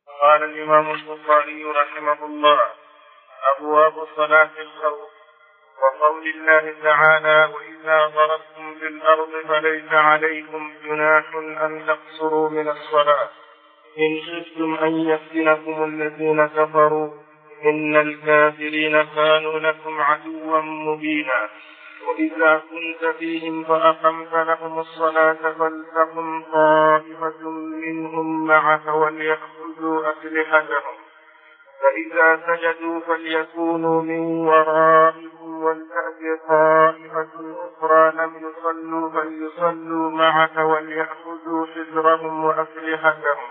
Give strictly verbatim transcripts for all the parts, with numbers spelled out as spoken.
قال الإمام البخاري رحمه الله: أبواب صلاة الخوف. وقول الله تعالى: وإذا ضربتم في الأرض فليس عليكم جناح أن تقصروا من الصلاة إن خفتم أن يفتنكم الذين كفروا إن الكافرين كانوا لكم عدوا مبينا. وإذا كنت فيهم فأقمت لهم الصلاة فلتقم طائفة منهم معك وليأخذوا أسلحتهم فإذا سجدوا فليكونوا من ورائهم ولتأت طائفة أخرى لم يصلوا فليصلوا معك وليأخذوا حذرهم وأسلحتهم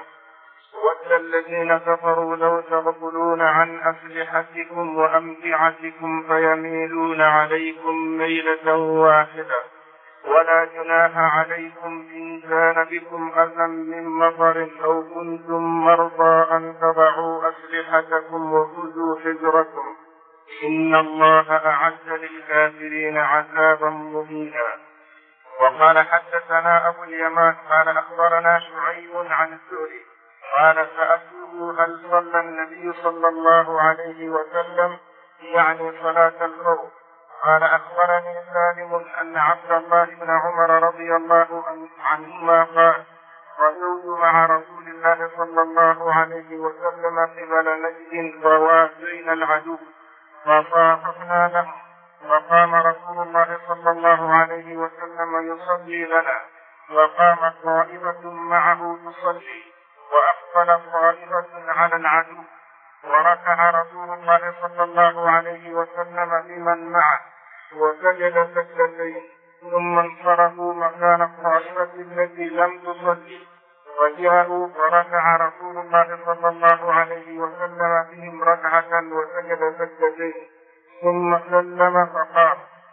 ود الذين كفروا لو تغفلون عن أسلحتكم وأمتعتكم فيميلون عليكم ميلة واحدة ولا جناح عليكم إن كان بكم أذى من مطر أو كنتم مرضى أن تضعوا أسلحتكم وخذوا حذركم إن الله أعد للكافرين عذابا مهينا. وقال حدثنا أبو اليمان قال أخبرنا شعيب عن الزهري قال سألته هل صلى النبي صلى الله عليه وسلم يعني صلاة الخوف؟ قال أخبرني سالم أن عبد الله بن عمر رضي الله عنهما قال غزوت مع رسول الله صلى الله عليه وسلم قبل نجد فوافينا العدو فصافحنا له وقام رسول الله صلى الله عليه وسلم يصلي لنا وقام طائفة معه تصلي وأقبل طائفة على العدو وركع رسول الله صلى الله عليه وسلم بمن معه وسجد سجدتين ثم انصرفوا مكان الطائفة التي لم تصلي وجاءوا فركع رسول الله صلى الله عليه وسلم بهم ركعة وسجد سجدتين ثم سلم فقام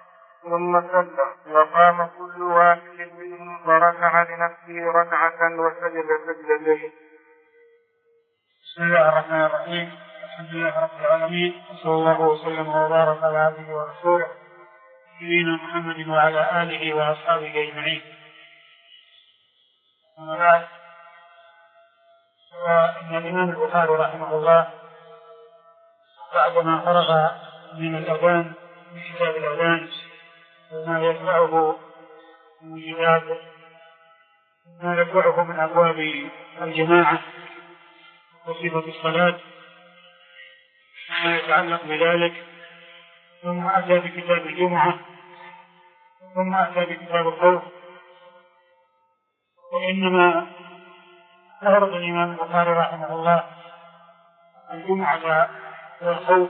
ثم سلم وقام كل واحد منهم فركع لنفسه ركعة وسجد سجدتين. بسم الله الرحمن الرحيم. الحمد لله رب العالمين وصلى الله وسلم وبارك على عبده ورسوله نبينا محمد وعلى آله وأصحابه أجمعين. أما بعد، فإن الإمام البخاري رحمه الله بعدما فرغ من الأذان من كتاب الأذان وما يتبعه من كتاب ما يتبعه من أبواب الجماعة وصفة الصلاة ما يتعلق بذلك، ثم أتى بكتاب الجمعة ثم أتى بكتاب الخوف. وإنما أورد الإمام البخاري رحمه الله الجمعة والخوف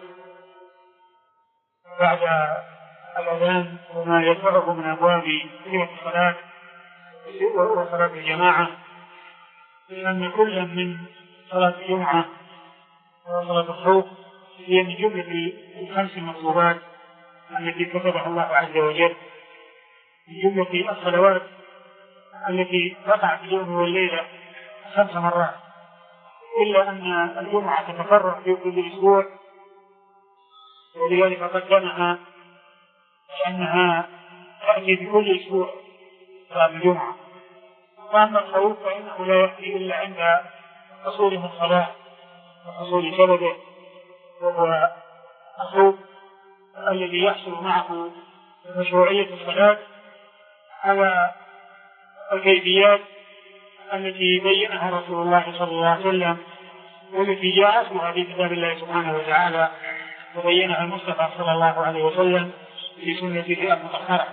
بعد الأذان وما يتبعه من أبواب صفة الصلاة وصلاة الجماعة، لأن كل من صلاة الجمعة وصلاة الخوف هي من جملة الخمس المطلوبات التي كتبها الله عز وجل، من جملة الصلوات التي وقعت في اليوم والليلة خمس مرات، إلا أن الجمعة تتكرر في كل أسبوع، ولذلك قدمها لأنها تأتي في كل أسبوع صلاة الجمعة. وأما الخوف فإنه لا يأتي إلا عند حصول الصلاة وحصول سببه، وهو الخوف الذي يحصل معه مشروعية الصلاة على الكيفيات التي بينها رسول الله صلى الله عليه وسلم والتي جاء اسمها في كتاب الله سبحانه وتعالى وبينها المصطفى صلى الله عليه وسلم في سنته المطهرة.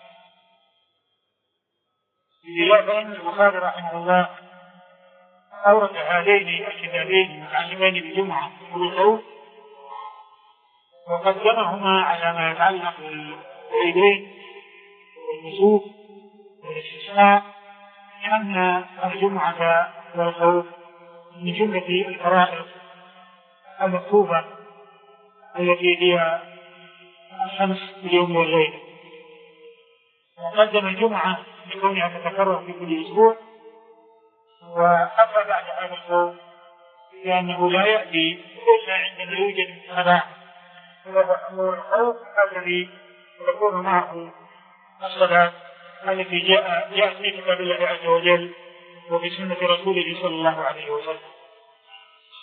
لذلك البخاري رحمه الله أورد هذين الكتابين المتعلقين بالجمعة والخوف وقدمهما على ما يتعلق بالعيدين والنسوك والاستسقاء، لأن الجمعة والخوف من جملة الفرائض المكتوبة التي هي الخمس في اليوم والليلة. وقدم الجمعة لكونها تتكرر في كل أسبوع، وأما بعد هذا الخوف لأنه لا يأتي إلا عندما يوجد الصلاة، وهو الخوف الذي يكون معه الصلاة التي جاء جاء في كتاب الله عز وجل وفي سنة رسوله صلى الله عليه وسلم.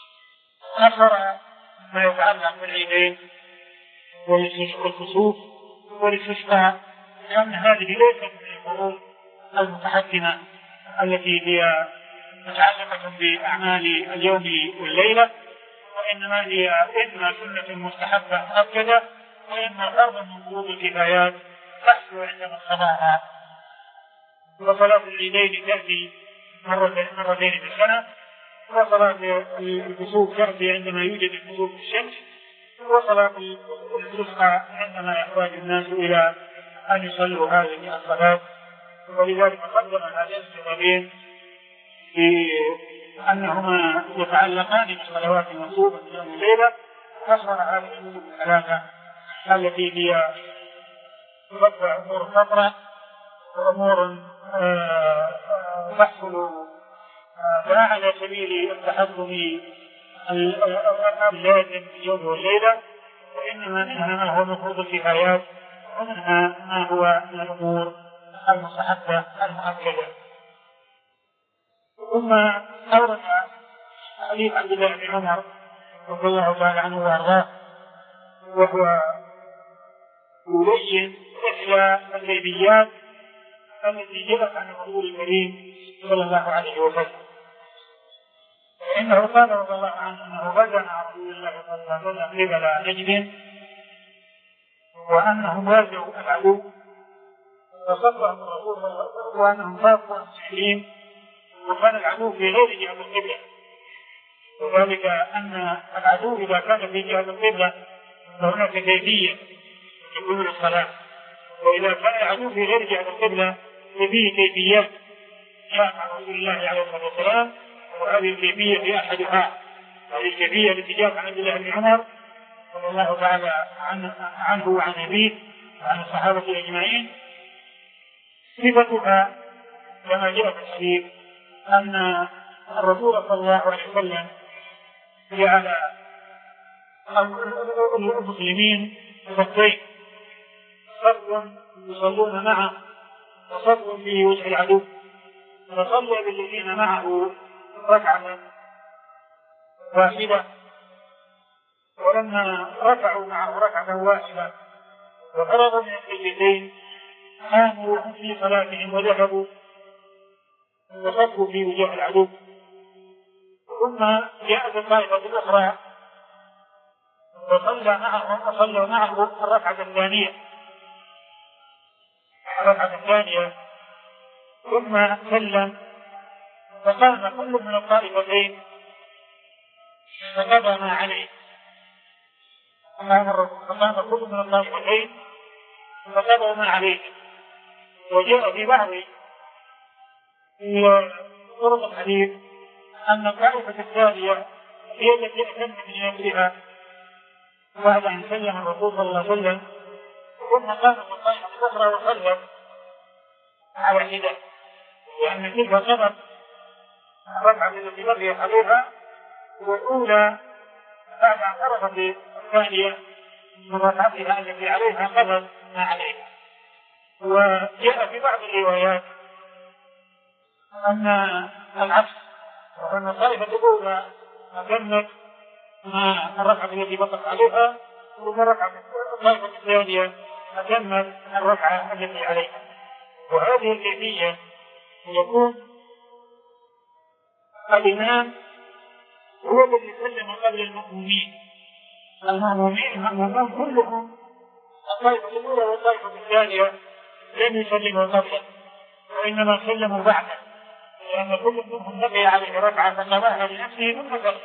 أثر ما يتعلق بالعيدين والكسوف والاستسقاء، لأن هذه ليست من الفروض المتحكمة التي هي متعلقة بأعمال اليوم والليلة، وإنما هي إما سنة مستحبة مؤكدة وإما فرض من فروض الكفايات تحصل عندما الصلاة. وصلاة العيدين تأتي مرتين في السنة، وصلاة الكسوف تأتي عندما يوجد الكسوف في الشمس، وصلاة الاستسقاء عندما يحتاج الناس إلى أن يصلوا هذه الصلاة. ولذلك قدم هذين السببين في أنهما يتعلقان بالصلوات المنصوبة في يوم الليلة، حصل هذه الأمور الثلاثة التي هي تبقى أمور فترة وأمور تحصل لا على سبيل التحكم اللازم في اليوم والليلة، وإنما منها ما هو مفروض الكفايات ومنها ما هو من الأمور المستحبة المؤكدة. ثم أورد حديث عبد الله بن عمر رضي الله تعالى عنه وأرضاه، وهو يبين إحدى الغيبيات التي جاءت عن الرسول الكريم صلى الله عليه وسلم. فإنه قال رضي الله عنه أنه غزا مع رسول الله صلى الله عليه وسلم قبل نجد، وأنهم واجهوا العدو فصدهم الرسول صلى الله عليه وسلم وأنهم فاقوا المسلمين، وكان العدو في غير جهة القبلة، وذلك أن العدو إذا كان في جهة القبلة فهناك كيفية يكون الصلاة، وإذا كان العدو في غير جهة القبلة ففيه كيفيات جاء عن رسول الله عليه الصلاة والسلام، وهذه الكيفية هي أحدها. هذه الكيفية التي جاءت عن عبد الله بن عمر رضي الله تعالى عنه وعن أبيه وعن الصحابة أجمعين، صفتها كما جاء في الحديث أن الرسول صلى الله عليه وسلم جعل المسلمين صفين، صف يصلون معه وصف فيه وجه العدو، فصلى بالذين معه ركعة واحدة، ولما رفعوا معه ركعة واحدة وفرغوا من السجدتين قاموا في صلاتهم وذهبوا وصفوا في وجوه العدو. ثم جاءت الطائفة الأخرى وصلى معهم وصلوا معه الركعة الثانية الركعة الثانية ثم سلم، فقام كل من الطائفتين فقضى ما عليه. فقام كل من الطائفتين فقضى ما عليه. وجاء في بعض في طرق الحديث أن الطائفة الثانية هي التي أتمت من أمرها بعد أن سلم الرسول صلى الله عليه وسلم، ثم قامت الطائفة الأخرى وصلت على حدة، لأن تلك قضت الركعة التي بقي عليها، والأولى بعد أن فرغت الثانية من ركعتها التي عليها قضت ما عليها. وجاء في بعض الروايات أن العكس، وأن الطائفة الأولى أتمت ما الركعة التي بقت عليها، ثم الطائفة الثانية أتمت الركعة التي عليها. وهذه الكيفية يكون الإمام هو الذي سلم قبل المأمومين. المأمومين المأمومون كلهم الطائفة الأولى والطائفة الثانية لم يسلموا قبله، وإنما سلموا بعده، لأن كل منهم بقي عليه ركعة فقضاها لنفسه ثم سلم.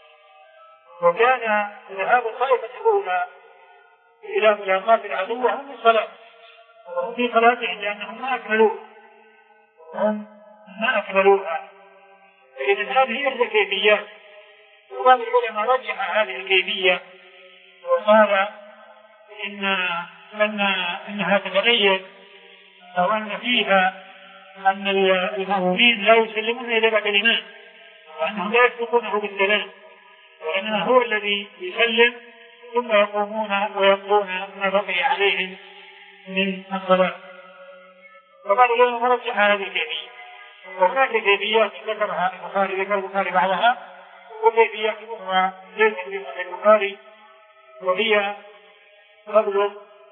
وكان ذهاب الطائفة الأولى إلى ملاقاة العدو هم الصلاة، وهم في صلاتهم لأنهم ما أكملوها هم ما أكملوها. فإذا هذه هي الكيفيات، وبعض العلماء رجح هذه الكيفية وقال إن أن إنها تتغير، أو أن فيها أن المأمومين لا يسلمون إلى بعد الإمام، وأنهم لا يسبقونه بالسلام، وإنما هو الذي يسلم ثم يقومون ويقضون ما بقي عليهم من الصلاة. وبعض العلماء رجح هذه الكيفية. وهناك كيفيات ذكرها البخاري ذكر البخاري بعضها، وكيفيات أخرى ليست في صحيح البخاري، وهي تبلغ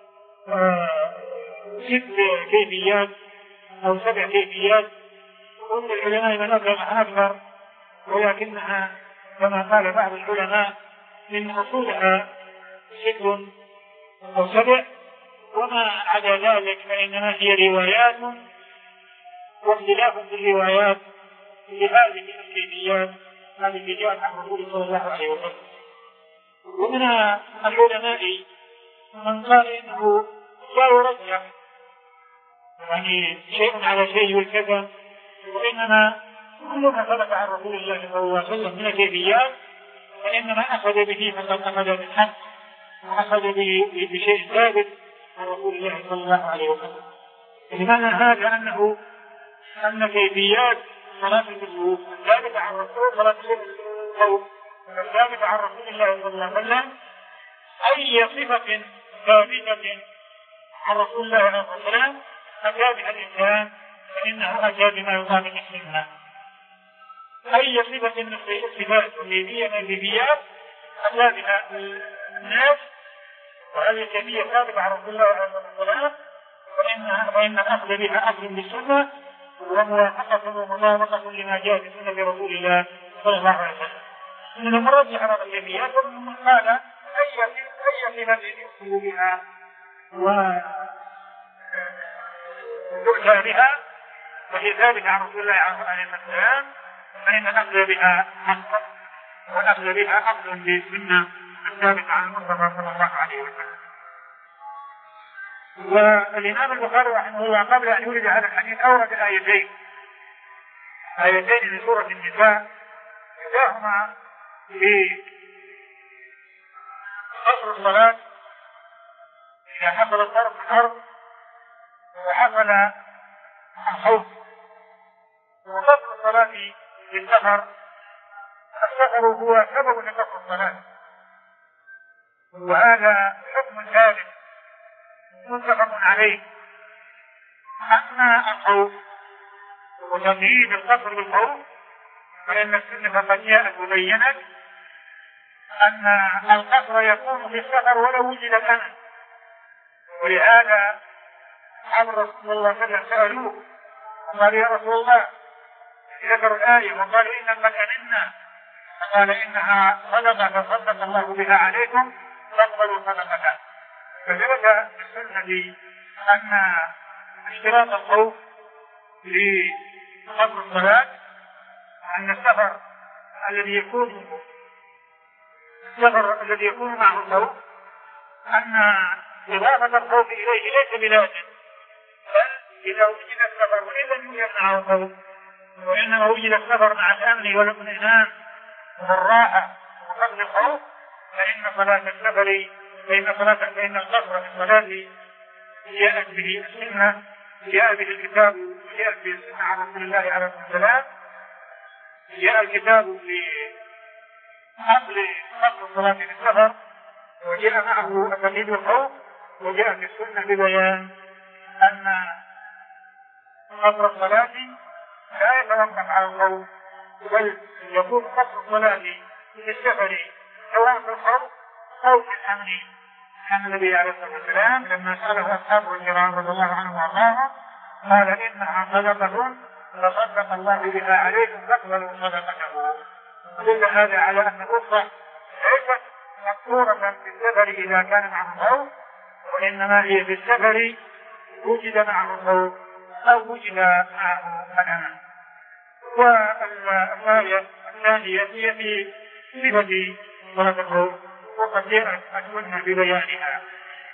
ست كيفيات أو سبع كيفيات، كل العلماء من أكثر أكثر، ولكنها كما قال بعض العلماء من أصولها ست أو سبع، وما عدا ذلك فإنما هي روايات واختلاف في الروايات لهذه الكيفيات التي جاءت عن رسول صلى الله عليه وسلم. ومن العلماء من قال إنه لا يرجح يعني شيء على شيء والكذا، وإنما كل ما ثبت عن رسول الله صلى الله عليه وسلم من الكيفيات فإنما أخذ به فقد أخذ بالحق وأخذ بشيء ثابت عن رسول الله صلى الله عليه وسلم. لمعنى هذا أنه أن كيفيات صلاة الكسوف ثابتة عن رسول صلاة الخوف ثابتة عن رسول الله صلى الله عليه وسلم. أي صفة ثابتة عن رسول الله عليه الصلاة والسلام أتى بها الإنسان فإنه أتى بما يطابق السنة. أي صفة من الصفات الكيفية من الكيفيات أتى بها الناس وهذه الكيفية ثابتة عن رسول الله عليه الصلاة والسلام فإنها فإن الأخذ بها أخذ بالسنة وموافقة ومطابقة لما جاء في سنة رسول الله صلى الله عليه وسلم. من المرجح على الكيفيات ومن قال أي أي صفة يؤخذ بها ويؤتى بها وهي ثابتة عن رسول الله عليه والسلام فإن الأخذ بها حق والأخذ بها أخذ بالسنة الثابتة عن المصطفى صلى الله عليه وسلم. والإمام البخاري رحمه الله قبل أن يورد هذا الحديث أورد آيتين آيتين من سورة النساء كلاهما في قصر الصلاة إذا حصل الضرب في الأرض وحصل الخوف. وقصر الصلاة في السفر السفر هو سبب لقصر الصلاة، وهذا حكم ثابت متفق عليه. أما الخوف وتقييد القصر بالخوف فإن السنة قد جاءت وبينت أن القصر يكون في السفر ولو وجد الأمن، ولهذا عمر رسول الله صلى الله عليه وسلم سألوه قال يا رسول الله ذكروا الآية وقالوا إن المكة منا، قال إنها صدقة فصدق الله بها عليكم فاقبلوا صدقتها. فثبت السنة أن اشتراط الخوف لقصر الصلاة أن السفر الذي يكون السفر الذي يكون معه الخوف أن إضافة الخوف إليه ليس بلازم، بل إذا وجد السفر وإن لم يوجد معه الخوف وإنما وجد السفر مع الأمن والاطمئنان والراحة وفقد الخوف فإن صلاة السفر فإن صلاة فإن القصر في الصلاة جاءت به السنة جاء به الكتاب وجاءت به السنة عن رسول الله عليه الصلاة والسلام. جاء الكتاب في أصل قصر الصلاة في السفر وجاء معه تقييد الخوف، وجاء في السنة ببيان أن قصر الصلاة لا يتوقف على الخوف بل يكون قصر الصلاة في السفر سواء في الخوف أو في الأمن. كان النبي عليه الصلاة والسلام لما سأله أصحابه الكرام رضي الله عنهم وأرضاهم قال إنها صدقة فصدق الله بها عليكم فاقبلوا صدقته. دل هذا على أن الأخرى ليست مقصورة في السفر إذا كان معه الخوف، وإنما هي في السفر وجد معه الخوف أو وجد معه الأمن. والآية الثانية هي في صفة صلاة الخوف وقد جاءت السنة ببيانها.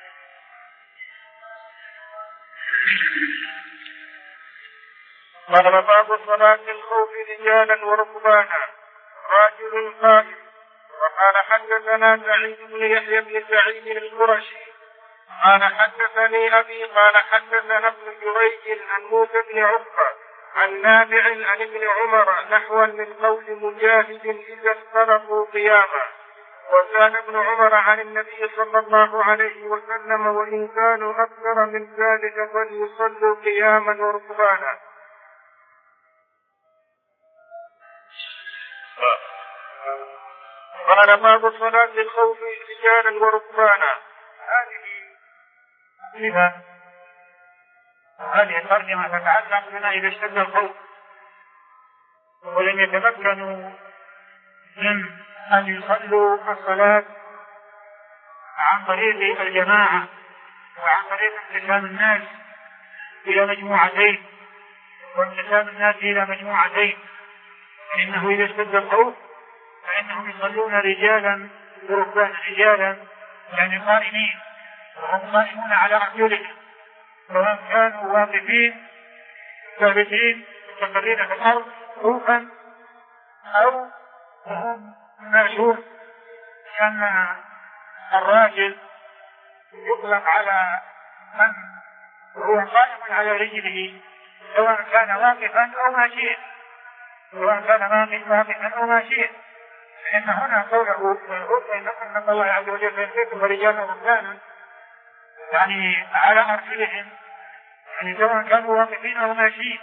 قال باب صلاة الخوف رجالا وركبانا راجل قائم. وقال حدثنا سعيد بن يحيى بن سعيد القرشي قال حدثني أبي قال حدثنا ابن جريج عن موسى بن عقبة عن نافع عن ابن عمر نحوا من قول مجاهد إذا اختلفوا قياما. وكان ابن عمر عن النبي صلى الله عليه وسلم وإن كانوا أكثر من ذلك فليصلوا قياما وركبانا. قال باب صلاة الخوف رجالا وركبانا. هذه صفة هذه الترجمة تتعلق بنا إذا اشتد الخوف ولم يتمكنوا من أن يصلوا الصلاة عن طريق الجماعة وعن طريق انقسام الناس إلى مجموعتين وانقسام الناس إلى مجموعتين، فإنه إذا اشتد الخوف فإنهم يصلون رجالا وركبانا. رجالا يعني قائمين وهم قائمون على أرجلهم، سواء كانوا واقفين ثابتين مستقرين في الأرض خوفا أو هم ماشون، لأن الراجل يطلق على من هو قائم على رجله سواء كان واقفا أو ماشيا، سواء كان واقفا أو ماشيا. فإن هنا قوله إن الله عز وجل يخلقكم رجالا وركبانا يعني على أرجلهم، يعني سواء كانوا واقفين أو ماشيين.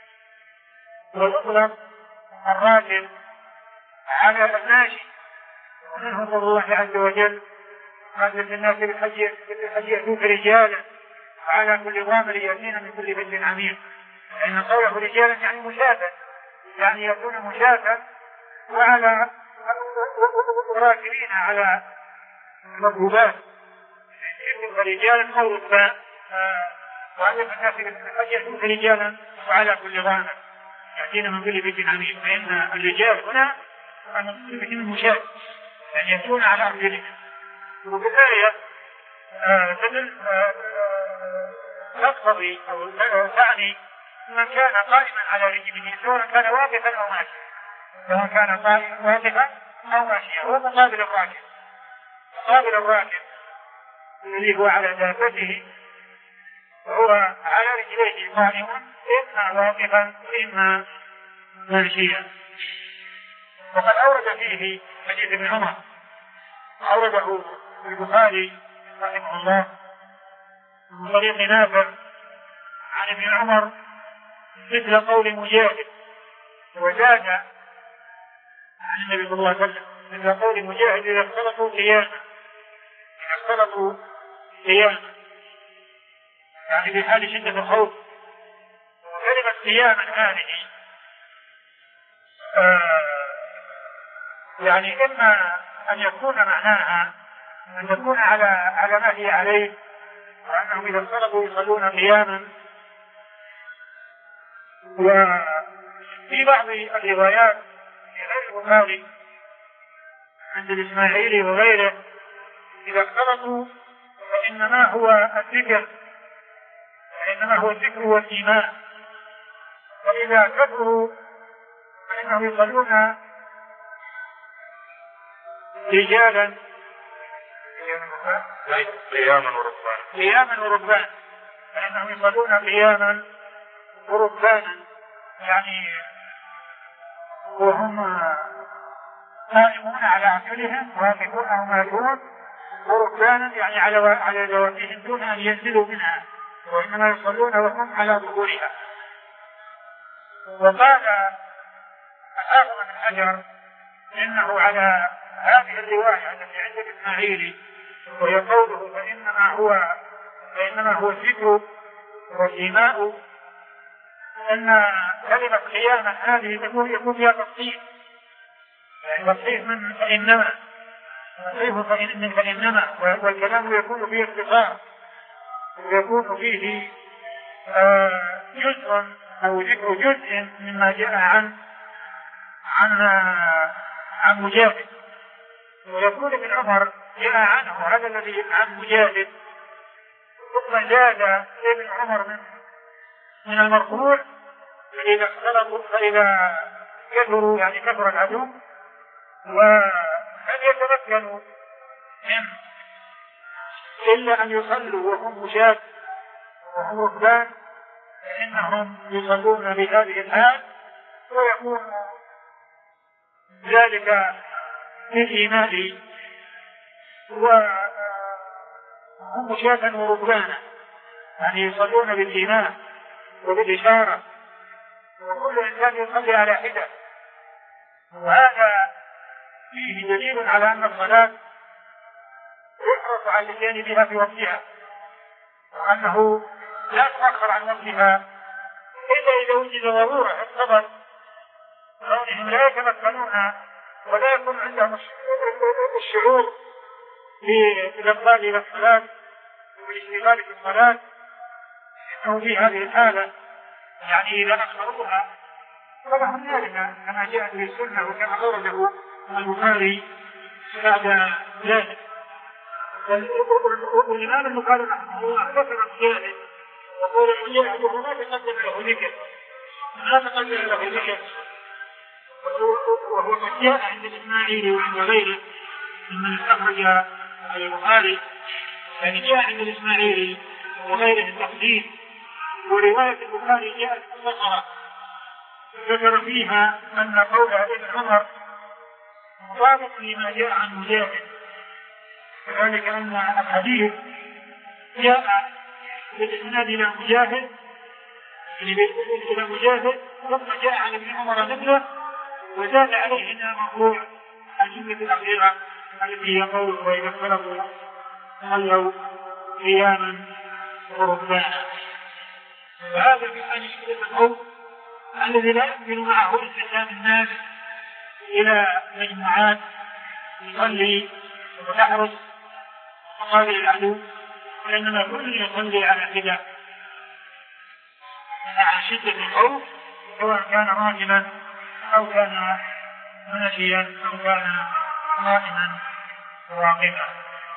ويطلق الراجل على الماشي، ومنه قول الله عز وجل قال للناس بالحج يأتوك رجالا وعلى كل ضامر يأتين من كل فج عميق. لأن قوله رجالا يعني مشافا، يعني يكون مشافا وعلى راكبين على مركوبات رجالا أو ركبان. وعلى الناس بالحج يأتوك رجالا وعلى كل ضامر يأتين من كل فج عميق. فإن الرجال هنا المقصود بهم المشافا يعني يأتون على أرجلهم. وفي الآية تدل تقتضي أو تعني من كان قائما على رجله سواء كان واقفا أو ماشيا، سواء كان واقفا أو ماشيا. هو مقابل الراكب، مقابل الراكب الذي هو على دابته وهو على رجليه قائم إما واقفا وإما ماشيا. وقد أورد فيه حديث ابن عمر أورده البخاري رحمه الله من طريق نافع عن ابن عمر مثل قول مجاهد، وزاد عن النبي صلى الله عليه وسلم مثل قول مجاهد إذا اختلطوا قياما، إذا اختلطوا قياما يعني في حال شدة الخوف. وكلمة قياما هذه آه يعني إما أن يكون معناها أن تكون على على ما هي عليه، وأنهم إذا انطلقوا يصلون قياما. وفي بعض الروايات في غير البخاري عند الإسماعيلي وغيره إذا اختلطوا فإنما هو الذكر، فإنما هو الذكر والإيمان. وإذا كفروا فإنهم يصلون رجالا قياما وركبانا قياما وركبانا فإنهم يصلون قياما وركبانا يعني وهم قائمون على أرجلهم واقفون أو ماشون، وركبانا يعني على على جوانبهم دون أن ينزلوا منها، وإنما يصلون وهم على ظهورها. وقال الحافظ بن حجر إنه على هذه الرواية التي عند الإسماعيلي وهي قوله فإنما هو فإنما هو الذكر والإيماء، أن كلمة قياما هذه تكون يكون فيها تفصيل، يعني تفصيل من فإنما تصريف من فإنما، والكلام يكون فيه اختصار ويكون فيه آه جزء أو ذكر جزء مما جاء عن عن عن مجاهد. ويقول ابن عمر جاء عنه هذا الذي عن مجاهد، ثم زاد ابن عمر من من المرفوع فإذا اختلطوا فإذا كثروا يعني كثر العدو وهل يتمكنوا من إلا أن يصلوا وهم مشاة وهم ركبان فإنهم يصلون بهذه الحال، ويكون ذلك بالإيمان وهم مشاة وركبانا، يعني يصلون بالإيمان وبالإشارة، وكل إنسان يصلي على حدة. وهذا فيه دليل على أن الصلاة يحرص على الاتيان بها في وقتها، وأنه لا تؤخر عن وقتها إلا إذا وجد ضرورة اقتضت كونهم لا يتمكنون ولا يكون عندهم الشعور بالإقبال إلى الصلاة والاشتغال في الصلاة، إنه في هذه الحالة يعني إذا أخروها فلهم ذلك كما جاء في السنة وكما أورده البخاري بعد ذلك. والإمام البخاري رحمه الله ذكر الشاهد وقال الشاهد ما تقدم له ذكر ما تقدم له ذكر وهو قد جاء عند الإسماعيلي وعند غيره ممن استخرج البخاري، يعني جاء عند الإسماعيلي وغيره التقديم، ورواية البخاري جاءت مختصرة ذكر فيها أن قول ابن عمر مطابق لما جاء عن مجاهد، وذلك أن الحديث جاء بالإسناد إلى مجاهد إلى مجاهد ثم جاء عن ابن عمر مثله، وزاد عليه أنها موضوع الجملة الأخيرة التي يقول وإذا اختلفوا صلوا قياما وركبانا. وهذا في حال شدة الخوف الذي لا يمكن معه استخدام الناس إلى مجموعات يصلي وتحرص مقابل العدو، وإنما كل يصلي على حدة مع شدة الخوف سواء كان راجلا أو كان ماشيا أو كان قائما راقبا.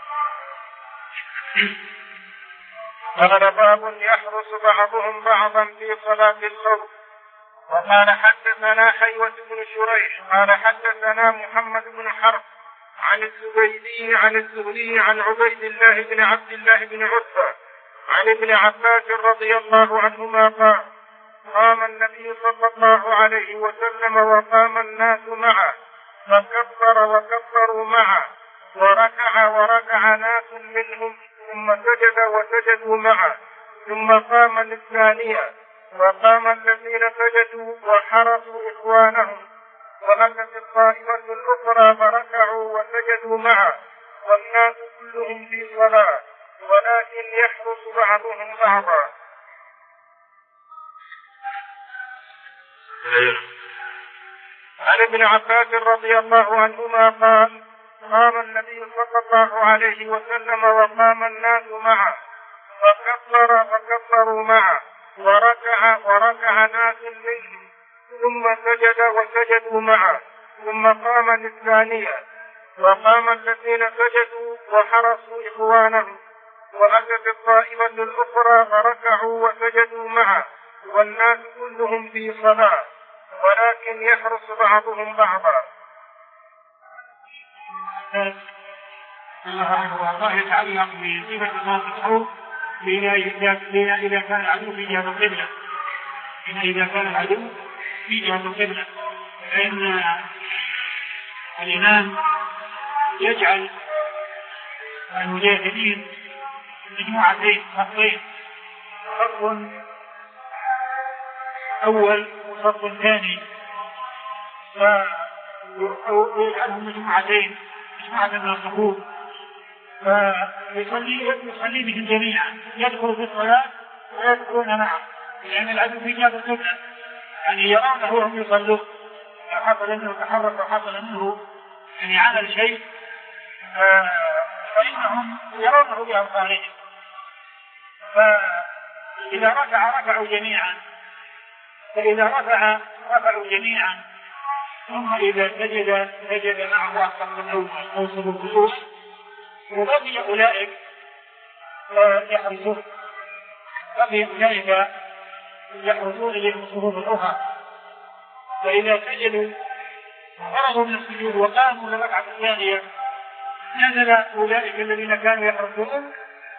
قال باب يحرص بعضهم بعضا في صلاة الخوف. وقال حدثنا حيوة بن شريح قال حدثنا محمد بن حرب عن الزبيدي عن الزهري عن عبيد الله بن عبد الله بن عتبة عن ابن عباس رضي الله عنهما قال قام النبي صلى الله عليه وسلم وقام الناس معه فكبر وكبروا معه وركع وركع ناس منهم ثم سجد وسجدوا معه ثم قام للثانية وقام الذين سجدوا وحرسوا إخوانهم وأتت الطائفة الأخرى فركعوا وسجدوا معه والناس كلهم في صلاة ولكن يحرس بعضهم بعضا. عن ابن عباس رضي الله عنهما قال قام النبي صلى الله عليه وسلم وقام الناس معه فكبر فكبروا معه وركع وركع ناس منهم ثم سجد وسجدوا معه ثم قام للثانية وقام الذين سجدوا وحرسوا إخوانهم وأتت الطائفة الأخرى فركعوا وسجدوا معه والناس كلهم في صلاة ولكن يحرس بعضهم بعضا. الله يتعلق بصفة صلاة الخوف إذا كان العدو في جهة القبلة، إذا كان العدو في جهة القبلة فإن الإمام يجعل المجاهدين مجموعتين خطين، خط أول وخط ثاني، ويجعلهم مجموعتين مجموعة من الصفوف فيصلي يصلي بهم جميعا يدخل في الصلاة ويدخلون معه، لأن العدو في جهة القبلة يعني يرونه وهم يصلون، حصل منه تحرك وحصل منه يعني عمل شيء فإنهم يرونه بأبصارهم، فإذا ركع ركعوا جميعا، فإذا رفع رفعوا جميعا، ثم إذا سجد سجد معه الصف الأول أو صف الخشوع، وبقي أولئك يحرسون بقي أولئك يحرسون للصفوف الأخرى، فإذا سجدوا فرغوا من السجود وقاموا للركعة الثانية نزل أولئك الذين كانوا يحرسون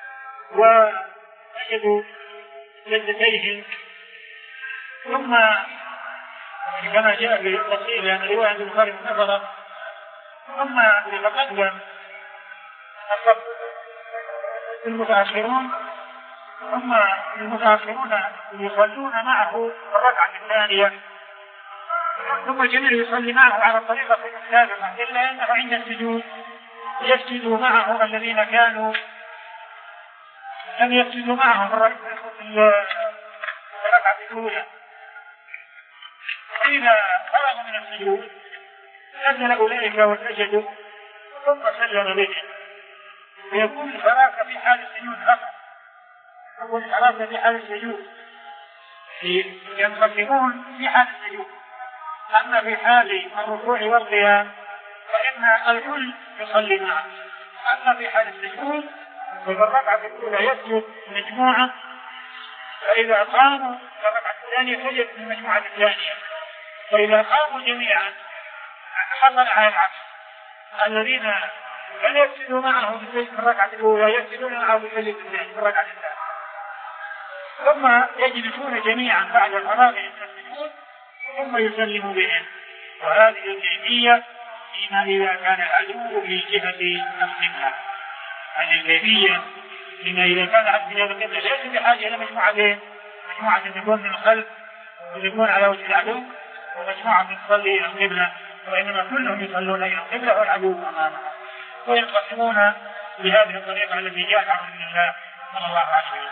وسجدوا سجدتيهم، ثم كما جاء في التفصيل لأن رواية البخاري مكررة ثم يتقدم الصف المتأخرون ثم المتأخرون يصلون معه الركعة الثانية ثم الجميع يصلي معه على الطريقة السابقة، إلا أنه عند السجود يسجد معه الذين كانوا لم يسجدوا معه في الركعة الأولى. فإذا فرغ من السجود نزل أولئك وسجدوا ثم سلم بهم، ويكون الحركة في حال السجود فقط، يكون الحركة في حال السجود، ينقسمون في حال السجود. أما في حال الركوع والقيام فإن الكل يصلي معه. أما في حال السجود ففي الركعة الأولى يسجد مجموعة، فإذا قاموا في الركعة الثانية سجد في المجموعة الثانية، فإذا قاموا جميعا حصل على العكس، الذين لم يسجدوا معه في الركعة الأولى يسجدون معه في الركعة الثانية، ثم يجلسون جميعا بعد الفراغ من السجود ثم يسلم بهم. وهذه الكيفية فيما إذا كان العدو في جهة القبلة، هذه الكيفية فيما إذا كان العدو في جهة القبلة ليس بحاجة إلى مجموعتين، مجموعة تكون من الخلف وتكون على وجه العدو، ومجموعة تصلي إلى القبلة، وإنما كلهم يصلون إلى القبلة والعدو أمامهم، وينقسمون بهذه الطريقة التي جاءت عن رسول الله صلى الله عليه وسلم.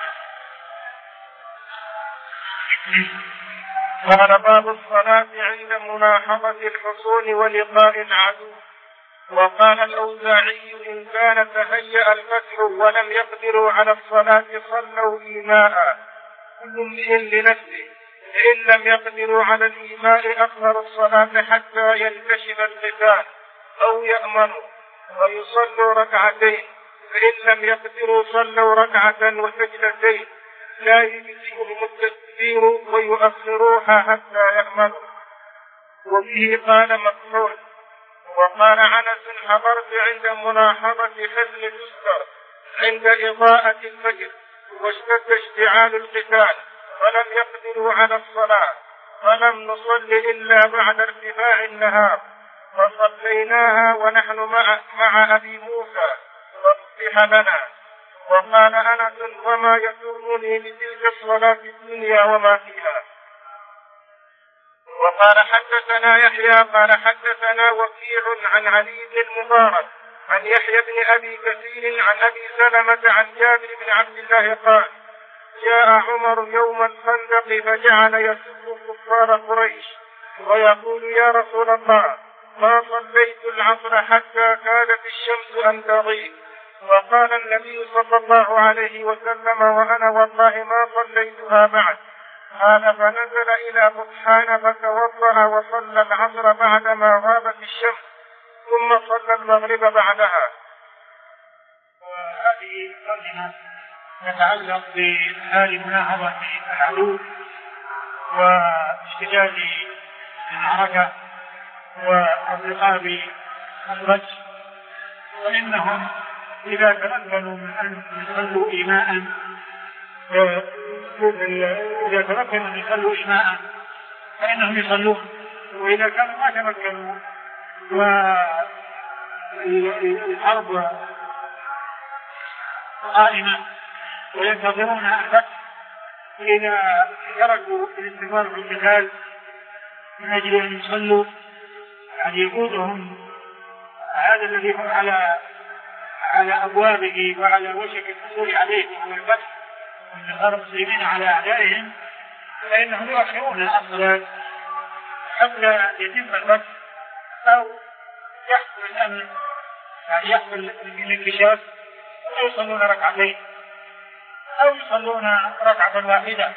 قال باب الصلاة عند ملاحظة الحصون ولقاء العدو. وقال الأوزاعي إن كان تهيأ الفتح ولم يقدروا على الصلاة صلوا إيماء كل امرئ لنفسه، فإن لم يقدروا على الإيماء أخروا الصلاة حتى ينكشف القتال أو يأمنوا ويصلوا ركعتين، فإن لم يقدروا صلوا ركعة وسجدتين لا يجزئهم التكبير ويؤخروها حتى يأمنوا. وفيه قال مكحول. وقال أنس حضرت عند ملاحظة حزن تذكر عند إضاءة الفجر واشتد اشتعال القتال ولم يقدروا على الصلاة، فلم نصل إلا بعد ارتفاع النهار، وصليناها ونحن مع, مع أبي موسى ففتح لنا. وقال أنس وما يسرني لتلك الصلاة الدنيا وما فيها. وقال حدثنا يحيى قال حدثنا وكيع عن علي بن المبارك عن يحيى بن أبي كثير عن أبي سلمة عن جابر بن عبد الله قال جاء عمر يوم الخندق فجعل يسب كفار قريش ويقول يا رسول الله ما صليت العصر حتى كادت الشمس أن تغيب. وقال النبي صلى الله عليه وسلم وأنا والله ما صليتها بعد. قال فنزل إلى بطحان فتوضأ وصلى العصر بعدما غابت الشمس ثم صلى المغرب بعدها. وهذه الترجمة تتعلق بحال ملاحظة العدو واشتداد المعركة وارتقاب الوجه، وإنهم إذا تمكنوا من أن يصلوا إيماء إذا تمكنوا أن يصلوا إيماء فإنهم يصلون، وإذا كانوا ما تمكنوا والحرب قائمة وينتظرون الفتح فإذا تركوا الاستمرار في القتال من أجل أن يصلوا يعني يقودهم هذا الذي هم على على أبوابه وعلى وشك الحصول عليه وهو الفتح من انتصار المسلمين على أعدائهم، فإنهم يؤخرون الصلاة حتى يتم الفتح أو يحصل الأمن يعني يحصل الانكشاف ويصلون ركعتين أو يصلون ركعة واحدة،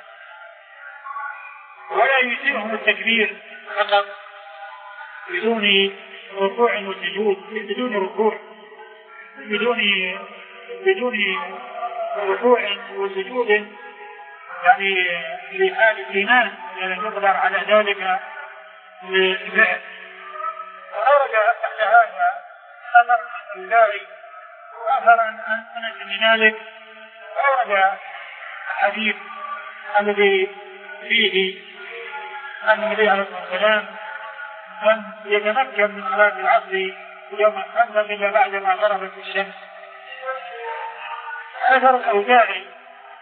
ولا يجزئهم التكبير فقط بدون ركوع وسجود بدون ركوع بدون بدون ركوع وسجود يعني في حال الإيمان يعني يقدر على ذلك بالفعل. وأرجع تحت هذا أمر الداري وأثر عن أنس بن مالك، وأرجع الحديث الذي فيه أن النبي عليه الصلاة والسلام لم يتمكن من صلاة العصر يوم الخندق إلا بعدما غربت الشمس. أثر الأوزاعي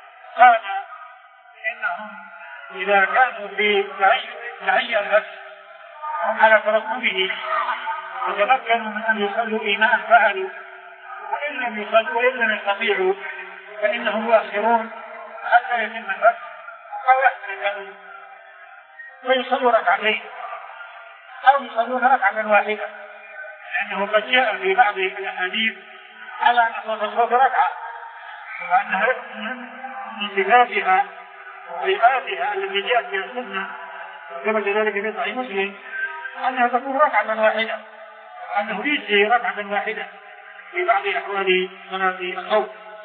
قال إنهم إذا كانوا في تهيئ الفتح على ترقبه وتمكنوا من أن يصلوا إيماء فعلوا، وإن لم يصلوا وإن لم يستطيعوا فإنهم يؤخرون حتى يتم الفتح أو يحترقوا ويصلوا ركعتين أو يصلون ركعة واحدة، لأنه قد جاء في بعض الأحاديث على أن صلاة الصبح ركعة، وأنها من صفاتها وصفاتها التي جاءت في السنة كما ذلك في صحيح مسلم أنها تكون ركعة واحدة، أنه يجزي ركعة واحدة في بعض أحوال صلاة الخوف.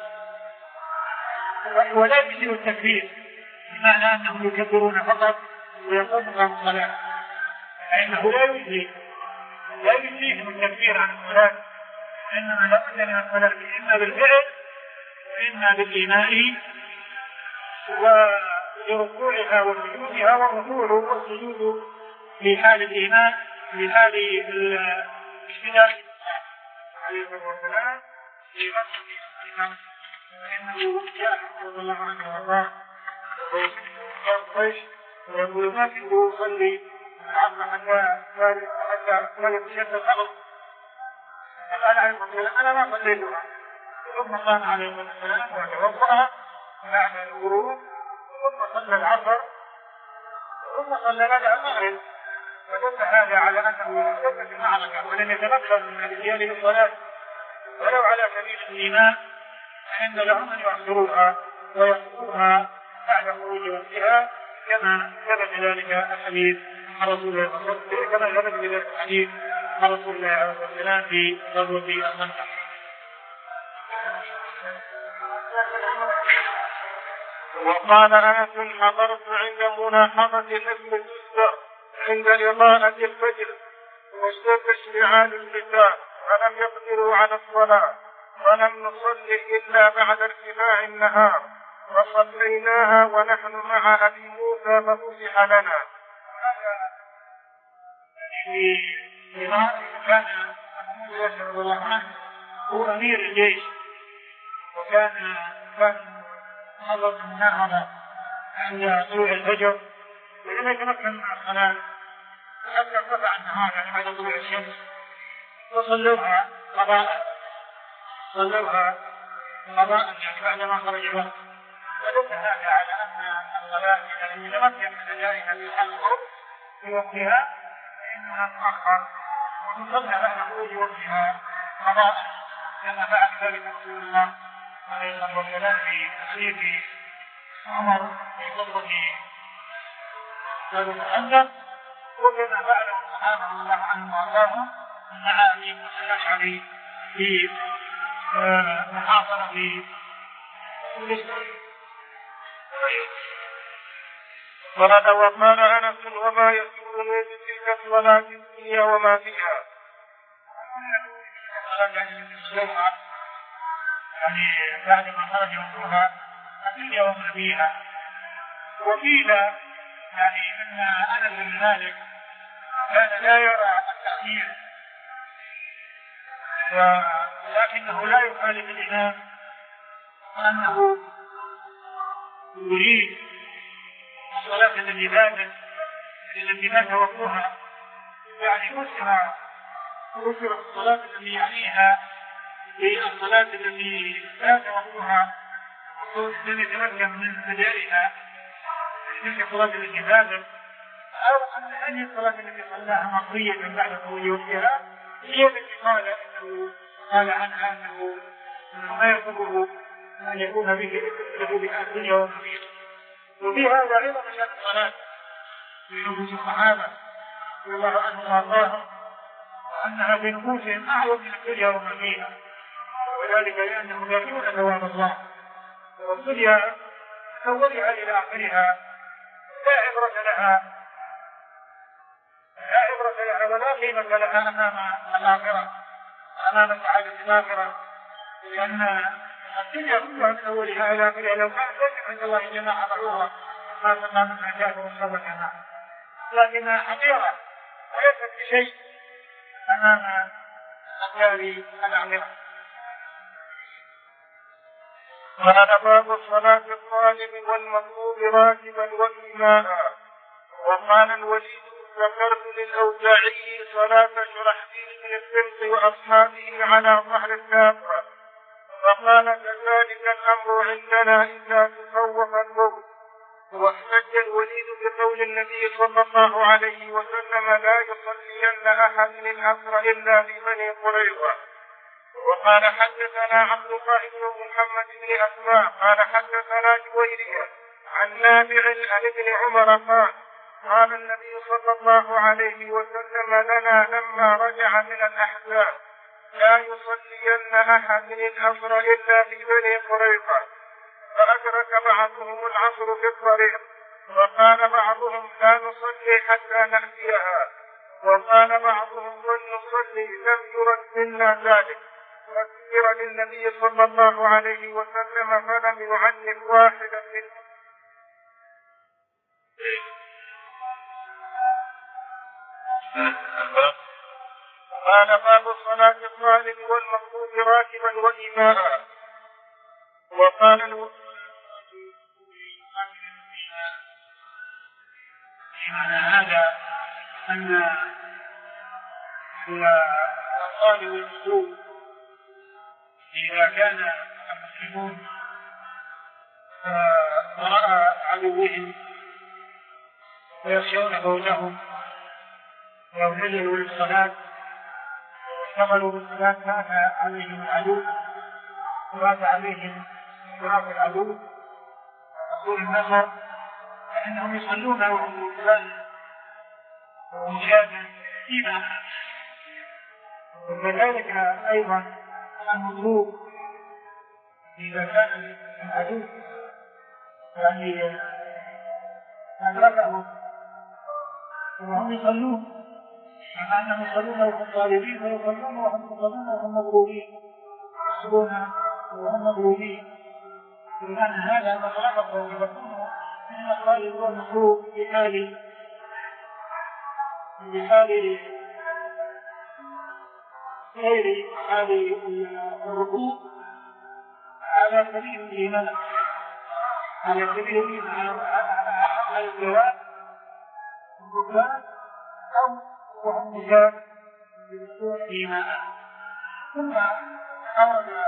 ولا يجزي التكبير بمعنى أنهم يكبرون فقط ويقومون الصلاة، فإنه لا يجزي لا يجزيهم التكبير عن الصلاة، إنما لا بد من الصلاة إما بالفعل وإما بالإيماء وركوعها وسجودها، والركوع والسجود في حال الإيماء في حال الاشتراك عليه الصلاة والسلام في وقت الإمام، فإنه جاء رضي الله عنه وارضاه ويقول ما كنت أصلي العصر حتى حتى ولد شد الأرض، فقال عليه الصلاة والسلام أنا ما صليتها، ثم قام عليه الصلاة والسلام وتوضأ بعد الغروب ثم صلى العصر ثم صلى بعد المغرب، فدل هذا على أنه لم في معركة ولم يتمكن من الاتيان للصلاة ولو على سبيل الإيمان، فإن لهم أن يؤخروها ويقضوها بعد خروج وقتها كما ثبت ذلك الحديث عن رسول الله صلى الله عليه وسلم كما ثبت ذلك الحديث عن رسول الله عليه الصلاة والسلام في غزوة الخندق. وقال أنس حضرت عند مناحضة الأسم الجزء عند إضاءة الفجر واشتد اشتعال القتال فلم يقدروا على الصلاة ولم نصلي إلا بعد ارتفاع النهار فصليناها ونحن مع أبي موسى ففتح لنا. في إضاءة كان أبو موسى رضي الله عنه هو أمير الجيش، وكان كان نظر النهضة عند طلوع الفجر ولم يتمكن من الصلاة حتى ارتفع النهار يعني بعد طلوع الشمس، وصلوها قضاء صلوها قضاء يعني بعدما خرج الوقت، فدل هذا على أن الصلاة إذا لم يتمكن من أدائها بالحق في وقتها فإنها تؤخر وتصلى بعد خروج وقتها قضاء كما فعل ذلك رسول الله عليه الصلاة والسلام في تخليف عمر في غزوة الخندق، وكما فعله الصحابة رضي الله عنهم وارضاهم مع أبي موسى الأشعري في محاصرة في قال وقال أنس وما يسرني بتلك الصلاة الدنيا وما فيها. يعني بعد ما خرج وقتها الدنيا وما فيها. وقيل يعني أن أنس بن مالك كان لا يرى التأخير ولكنه لا يخالف الإمام وأنه يريد الصلاة التي فاتت التي فات وقتها، يعني فسر فسر الصلاة التي يعنيها بالصلاة التي فات وقتها لم يتمكن من أدائها تلك الصلاة التي فاتت، أو أن هذه الصلاة التي صلاها مقضية بعد خروج وقتها هي التي قال إنه قال عنها أنه ما يقوله أن يكون به له بها الدنيا وما فيها. وفي هذا أيضا من الصلاة في نفوس الصحابة رضي الله عنهم وارضاهم وأنها في نفوسهم أعظم من الدنيا وما فيها، وذلك لأنهم يرجون ثواب الله، والدنيا من أولها إلى آخرها لا عبرة لها لا عبرة لها ولا قيمة لها أمام الآخرة أمام سعادة الآخرة، لأن الدنيا كلها من أولها إلى آخرها لو كانت تجد عند الله جماعة بعوضة ما سمى منها جاءه الصبر جماعة، لكنها حقيرة وليست بشيء أمام أسباب الآخرة. قال باب الصلاة الطالب والمطلوب راكبا وإماما. وقال الوليد ذكرت للأوزاعي صلاة شرحبيل بن السمط وأصحابه على ظهر الدابة فقال كذلك الأمر عندنا إلا تصوف الموت. واحتج الوليد بقول النبي صلى الله عليه وسلم لا يصلين أحد العصر إلا في بني قريظة. وقال حدثنا عبد الله بن محمد بن أسماء قال حدثنا جويرية عن نافع عن ابن عمر قال قال النبي صلى الله عليه وسلم لنا لما رجع من الأحزاب لا يصلين أحد العصر إلا في بني قريظة. فأدرك بعضهم العصر في الطريق وقال بعضهم لا نصلي حتى نأتيها وقال بعضهم من نصلي لم يرد منا ذلك. فذكر للنبي صلى الله عليه وسلم فلم يعنف واحدا منهم. قال باب صلاة الطالب والمطلوب راكبا وإماء. وقال الوصول معنى هذا أن الطالب والمطلوب إذا كان المسلمون وراء عدوهم ويخشون فوزهم ويولوا للصلاة واشتغلوا بالصلاة فات عليهم العدو وفات عليهم صراط العدو رسول النصر فإنهم يصلون وهم مجادا فيما وكذلك أيضا المطلوب إذا كان العدو يعني أدركهم وهم يصلون مع أنهم يصلون وهم طالبين ويصلون وهم يصلون وهم مطلوبين يصلون وهم مطلوبين بمعنى هذا مطلقه يكون من الطالب والمطلوب بحال بحال غير حال الركوع على سبيل الإيمان على سبيل الإيمان على الجواب الركوع أو وهم مجاب إيمان. ثم أورد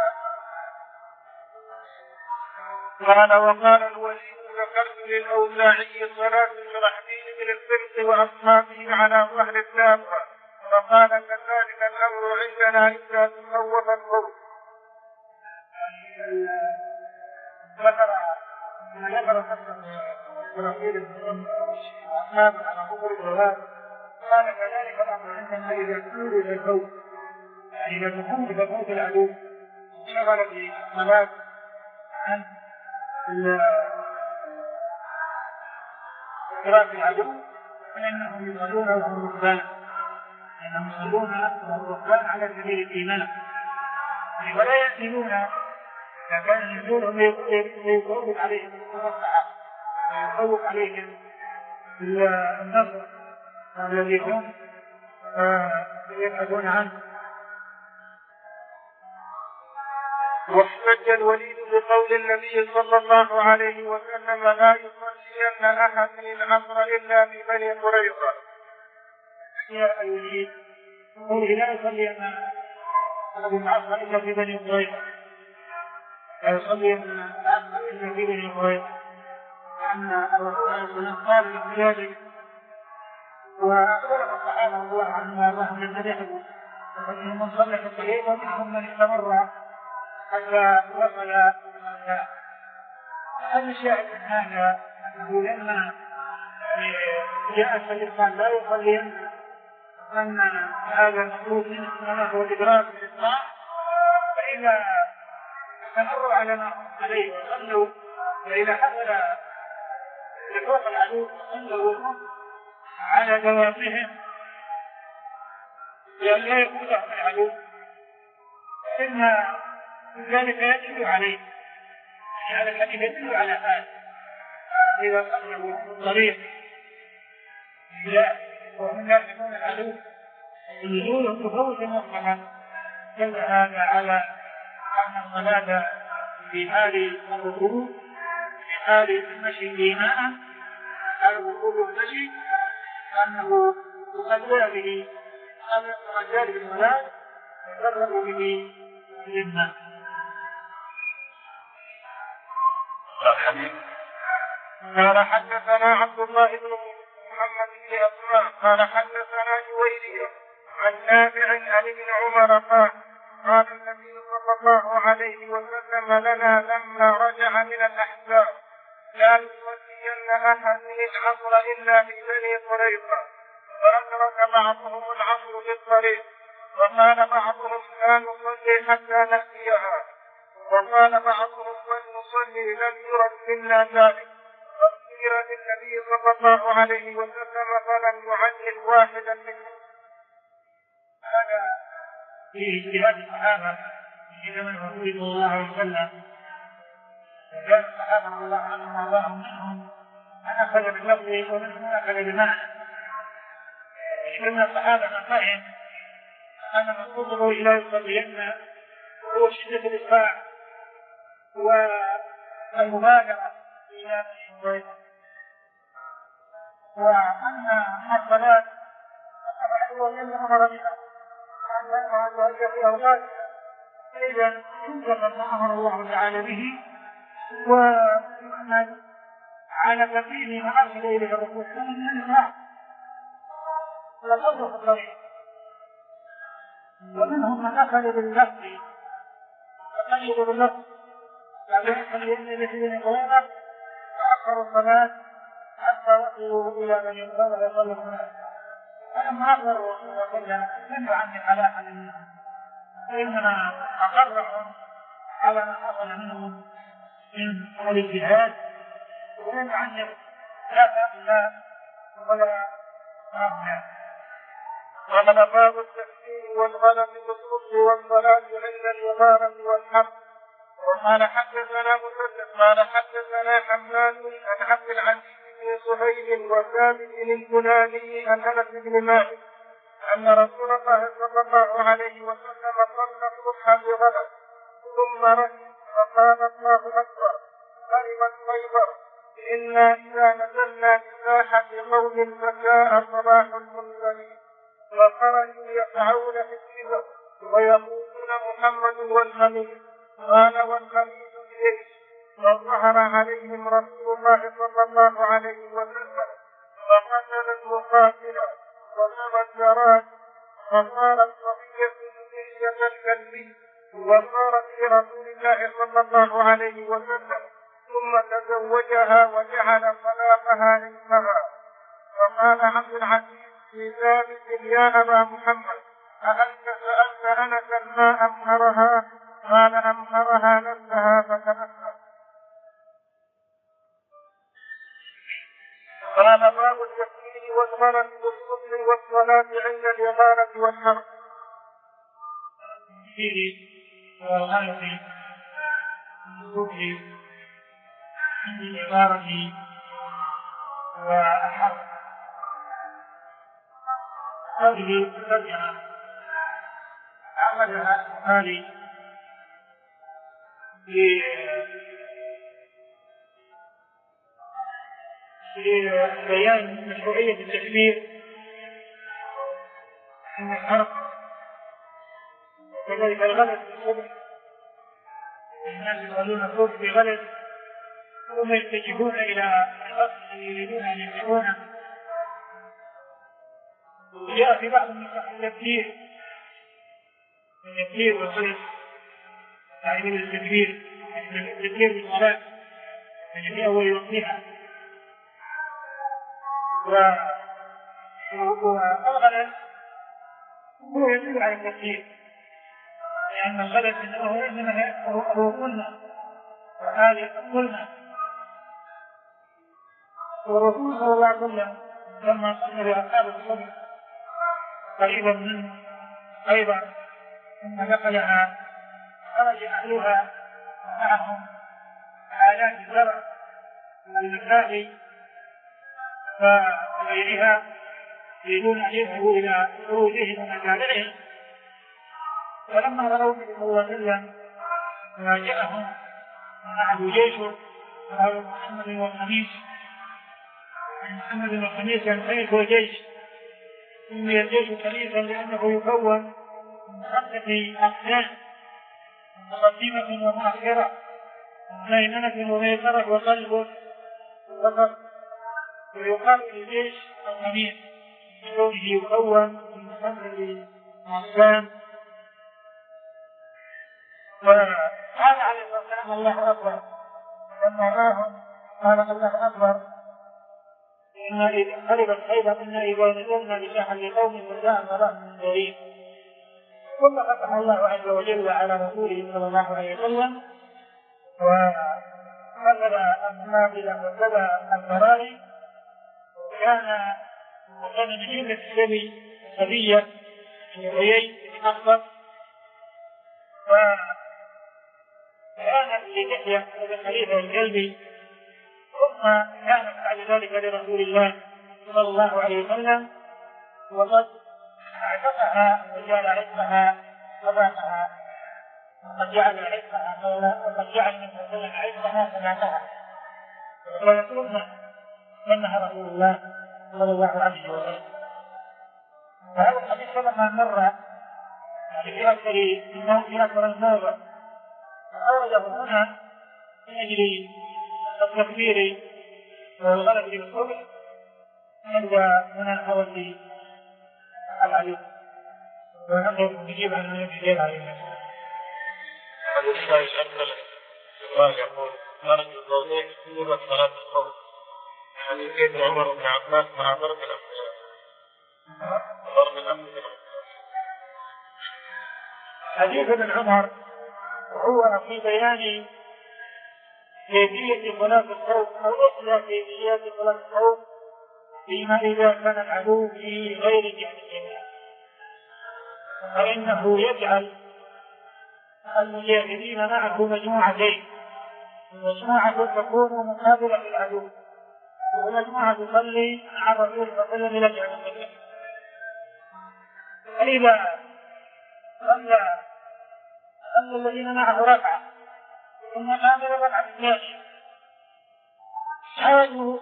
قال وقال الوليد ذكرت للأوزاعي صلاة شرحبيل بن السمط وأصحابه على ظهر الدابة فقال كذلك الأمر عندنا إذا تصوف القوم. ذكر ذكر شرحبيل بن السمط وأصحابه على ظهر الدابة قال كذلك الأمر عندنا إذا تكون إلى الفوز يعني إذا تكون إلى فوز العدو شغل بالصلاة عن قراءة العدو فإنهم يصلون وهم ركبان لأنهم يصلون وهم ركبان على سبيل الإيمان ولا يأتمون إذا كان نزولهم يصوب عليهم ويصوب عليهم النصر الذي هم يبحثون عنه. واحتج الوليد بقول النبي صلى الله عليه وسلم لا يصلين أحد العصر إلا في بني قريظة. يا الوليد قوله لا يصلين أحد العصر إلا في بني قريظة لا يصلين العصر إلا في بني قريظة أن الرسول صلى الله عليه وسلم قال بذلك وأخبر الصحابة رضي الله عنهم وأرضاهم من ذلك ومنهم من صلى في الطريق ومنهم من استمر حتى وصل المساء. هذا الشاهد من هذا أنه لما جاء في الإسلام لا يصلين أن هذا المطلوب منه إنما هو الإدراك بالإسلام فإذا استمروا على ما عليه وصلوا وإذا حصل لفوق العدو صلوا على دوامهم لأن لا يفوتهم العدو إن ذلك يدل عليه هذا الذي يدل على هذا إذا صلوا الطريق لا وهم يحكمون العدو نزولهم بفوت مطلقا دل هذا على أن الصلاة في حال الركوب في حال المشي إيماء الركوب المشي أنه يصلى به الرجال بالولاد يفرق به الجنة. قال حدثنا عبد الله بن محمد بن أسماء قال حدثنا جويرية عن نافع عن ابن عمر قال قال النبي صلى الله عليه وسلم لنا لما رجع من الأحزاب لا يصلين أحد العصر إلا في بني قريظة، فأدرك بعضهم العصر في الطريق، وقال بعضهم لا نصلي حتى نأتيها، وقال بعضهم من نصلي لم يرد منا ذلك، فقيل للنبي صلى الله عليه وسلم فلم يعلم واحدا منهم. هذا في اجتهاد الصحابة في زمن الرسول صلى الله عليه وسلم، كان الصحابة رضي الله عنهم وارضاهم منهم من أخذ باللفظ ومنهم من أخذ بالمعنى. من الصحابة من فهم أن مقصوده إلى يصلين هو شدة الإسراع والمبادرة إلى الصلاة، وأن الصلاة هو الذي أمر بها أن تؤدى في أوقاتها، إذا ينزل ما أمر الله تعالى به، وأن على تنفيذ ما أرسل إليه الرسول من الإسراع والأمر في الطريق. ومنهم من أخذ باللفظ وقيد باللفظ لم يحصل لمثل قوامه فأخروا الصلاة حتى وصلوا إلى من ينبغي ويصلوا الصلاة، فلما أخروا وصلوا لم يعمل على أحد منهم، وإنما أقرهم على ما حصل منهم من الاجتهاد، ولم يعمل لا فأخذ ولا أخذ. قال باب التكفير والغنم بالصبح والصلاة عند الإمارة والحق. وقال حدثنا مسدد قال حدثنا حماد عن عبد العزيز بن سهيل وثابت البناني عن انس بن مالك ان رسول الله صلى الله عليه وسلم صلى الصبح بغنم ثم ركب فقال الله اكبر كلمة خيبر انا اذا نزلنا بساحة قوم فجاء صباح المنذرين وخرجوا يسعون في السبل ويقولون محمد والحميد. قال والخميس بجيش فظهر عليهم رسول الله صلى الله عليه وسلم فقتل المقاتل ونام الجراد فصارت صفية جيشة الكلب وصارت لرسول الله صلى الله عليه وسلم ثم تزوجها وجعل صلاتها عندها. فقال عبد العزيز في ثابت يا أبا محمد أأنت سألت أنسا ما أمهرها؟ قال أمهرها نفسها فتنفس. قال باب التكبير والغنم بالصبح والصلاة عند الإمارة والحرب. التكبير والغنم بالصبح عند الإمارة والحرب. هذه الترجمة عملها البخاري في بيان مشروعية التكبير من الحرب، كذلك الغلط في الصبح، الناس يصلون الصبح بغلط ثم يتجهون إلى الأصل الذي يريدون أن يتبعونه. وجاء في بعض النصح التكبير التكبير والغلط يعني من التكبير التكبير بالصلاة يعني في أول وقتها. والغلط هو يدل على التكبير، لأن الغلط إنه إنما هو قلنا وهذه قلنا. والرسول صلى الله عليه وسلم لما صلى بأصحاب الصبح قريبا من خيبر ثم دخلها خرج أهلها معهم آلات الزرع والمكاه وغيرها يريدون أن يذهبوا إلى خروجهم ومكانهم، فلما رأوا النبي صلى الله عليه وسلم فاجأهم معه جيش وهو محمد والخميس محمد بن خميس حيث جيش، سمي الجيش خميسا لأنه يكون من خمسة أقسام مقدمة ومؤخرة، ميمنة وميسرة وقلب فقط، ويقال للجيش الخميس بكونه يكون من خمسة أقسام. وقال عليه الصلاة والسلام الله أكبر، لما راهم قال الله أكبر إنا إذا خربت خيبر إنا إذا نزلنا بساحة لقوم وجاء وراء من دورين، ثم فتح الله عز وجل على رسوله صلى الله عليه وسلم وقلب النابلة وابتدى البراري، وكان وكان من جملة السبي سبية من عيي بن أخضر، وكانت لدحية بن خليفة الكلبي، ثم كانت بعد ذلك لرسول الله صلى الله عليه وسلم، وقد اعتقها وجعل عتقها صداقها، وقد جعل عتقها قولا، وقد جعل من وسلم عتقها صداقها، ويقولون انها رسول الله صلى الله عليه وسلم. وهذا الحديث لما مر في اكثر النوم في اكثر الموضع اورده هنا من اجل التكبير والغلط بالصبح عند مناسبة العليم، ونقف نجيب عن المجيب عليه. هذا السائل أكثر سؤال يقول: نرجو توضيح سورة صلاة الخوف، يعني كيف عمر بن عباس مع ضرب الأمثال ضرب الأمثال. حديث ابن عمر هو في بيان كيفية صلاة الخوف أو إحدى كيفيات صلاة الخوف فيما إذا كان العدو في غير جهة القبلة، فإنه يجعل المجاهدين معه مجموعتين، مجموعة تكون مقابلة للعدو، ومجموعة تصلي مع الرسول صلى الله عليه وسلم إلى جهة القبلة. فإذا صلى صلى الذين معه ركعة ثم قام ركعة الثانية، حاجوا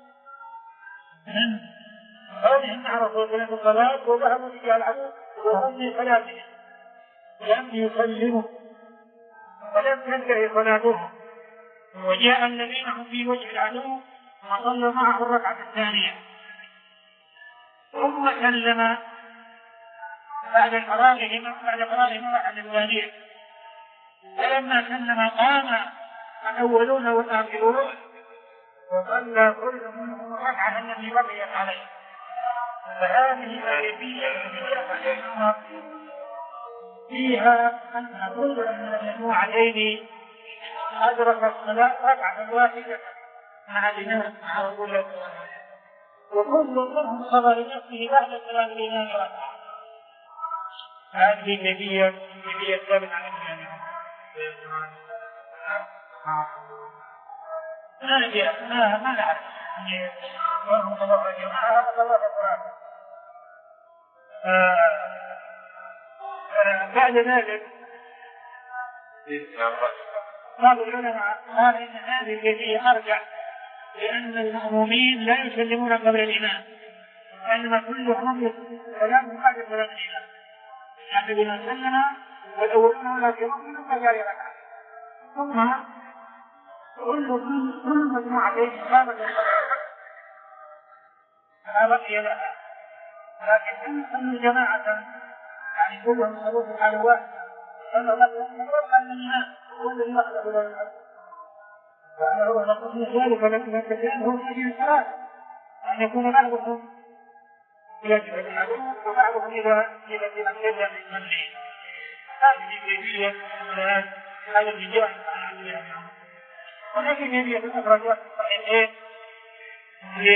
من قولهم مع رسول الله في الصلاة وذهبوا إلى العدو وهم في صلاتهم، لم يسلموا ولم تنتهي صلاتهم، وجاء الذين هم في وجه العدو وصلوا معه الركعة الثانية، ثم سلم بعد فراغهم بعد فراغهم الركعة الثانية، فلما سلم قام الأولون والآخرون وصلى كل منهم الركعة التي بقيت عليه. فهذه كيفية فيها أن كل من المجموعتين أدرك الصلاة ركعة واحدة مع الإمام مع رسول الله، وكل منهم صلى لنفسه بعد سلام الإمام ركعة. هذه كيفية كيفية ثابت عن الإمام. ما جاء ما ما نعرف وهم تبرج معها وتبرج معها. بعد ذلك بعض العلماء قال إن هذه الكيفية أرجع، لأن المأمومين لا يسلمون قبل الإمام، وإنما كلهم يسلمون بعد سلام الإمام، يعني بما سلم والأولون والآخرون ثم جاء ركعة، ثم كل كل مجموعتين قامت لا بقي لها، لكن أن جماعة يعني كلهم صلوا على واحد فلا بقي أن الناس كل المخلص إلى الأرض، فهو نقول ذلك لكن كثيرهم أجل الصلاة أن يكون بعضهم يجب العدو وبعضهم إذا إذا إذا إذا من منه. هذه كيفية هذا الرجال ولكن كيفية الأخرى الصحيحين هي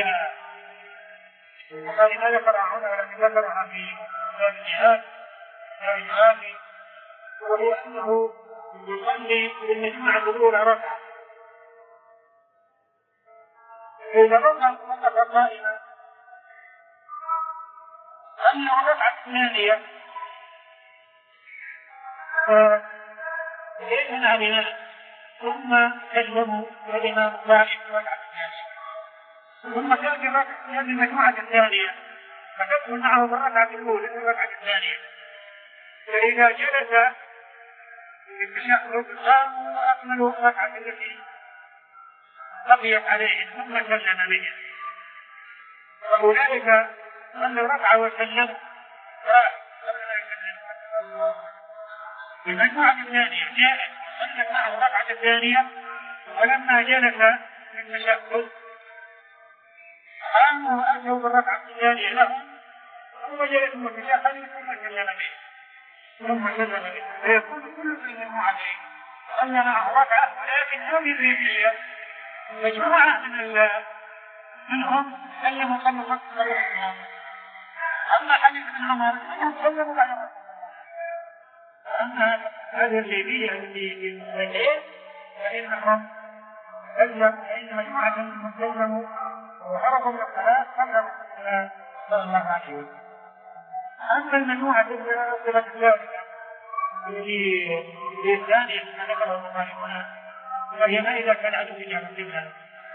وقال ما ذكر هنا ولم ذكرها في كتاب الجهاد الجهاد وهي أنه يصلي بالمجموعة الأولى ركعة، إذا ركع وقف قائما أنه ركعة ثانية فإذن علينا ثم سلموا الإمام الظاهر ركعة ثانية، ثم تأتي هذه المجموعة الثانية فتدخل معه بالركعة الأولى والركعة الثانية، فإذا جلس في التشهد قاموا وأكملوا الركعة التي بقيت عليهم ثم سلم بهم، وأولئك صلوا ركعة وسلموا المجموعة الثانية جاءت وصلت معه الركعة الثانية، ولما جلس في التشهد قاموا وأتوا بالركعة الثانية لهم ثم جلسوا في التشهد ثم سلم بهم ثم سلم بهم، فيكون كل المجموعتين صلى معه ركعة، ولكن هذه الريبية مجموعة من منهم سلموا قبل الركعة الأولى، أما حديث ابن عمر فهم سلموا بعد الركعة. أما هذه الريبية التي في المسجدين فإنهم سلموا فإن مجموعة منهم سلموا وخرجوا من الصلاة قبل رسول الله صلى الله عليه وسلم. أما المجموعة الأخرى الثالثة في الثانية كما ذكره المصنفون فهي ما إذا كان عدو جهة القبلة.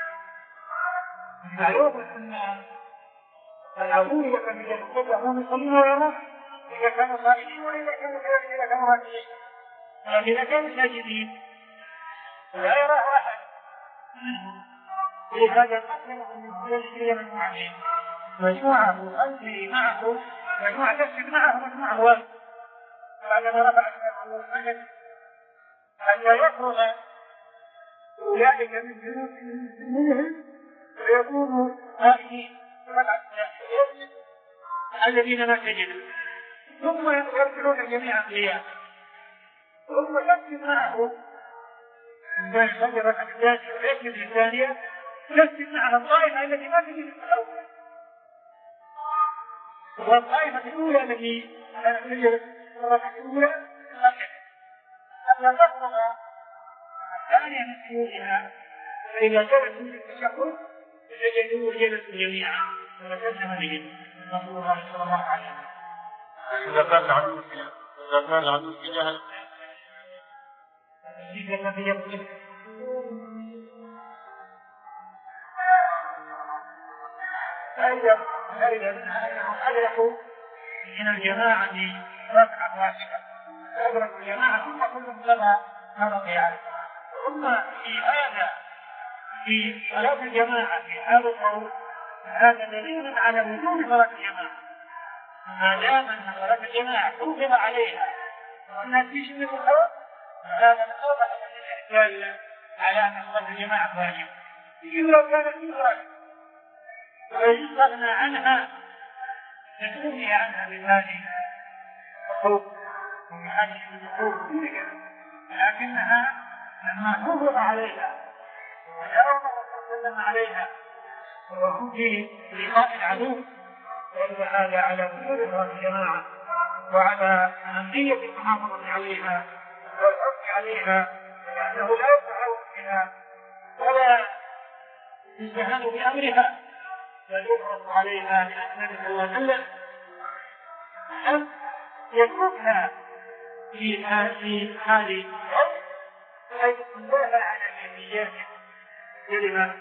معلوم أن العدو إذا كان جهة القبلة هم يصلون ويرون إذا كانوا صائمين وإذا كانوا كذلك إذا كانوا راكعين، لكن إذا كانوا ساجدين لا يراه أحد منهم، لهذا قسمهم من كل مجموعتين، مجموعة تصلي معه مجموعة تسجد معه مجموعة واحد بعدما رفع السجد حتى يخرج أولئك من جنودهم ويكونوا هائمين الذين ما سجدوا، ثم يرجعون جميعا قياما، ثم يسجد معه من سجد الأحداث ويسجد الثانية يسجد معها الطائفة التي ما تجد في الأول، والطائفة الأولى التي سجدت الركعة الأولى حتى تخرج الثانية من سجودها، فإذا جلسوا في التشهد سجدوا وجلسوا جميعا وسلم بهم رسول الله صلى الله عليه وسلم. إذا كان العدو إذا كان العدو في جهل فإذا أدركوا من الجماعة ركعة واحدة أدركوا الجماعة ثم كلهم لها مرض عليه، ثم في هذا في صلاة الجماعة في هذا القول هذا دليل على وجود صلاة الجماعة، ما دام أن صلاة الجماعة فرض عليها وأنها تجب بالخوف هذا الأوضح من الاحتجاج على أن صلاة الجماعة واجبة، إذ لو كانت مفردة ويستغنى عنها تستغني عنها بهذه الخوف وبهذه الخوف، لكنها لما فرض عليها ويوم وسلم عليها وهم في لقاء العدو دل هذا على وجود صلاة الجماعة وعلى أهمية المحافظة عليها والحث عليها، لأنه لا يتعاون بها ولا يستهان بأمرها بل يفرض عليها لأن صلى الله عليه وسلم أن يتركها في في حال حيث الله على كيفياته كلمة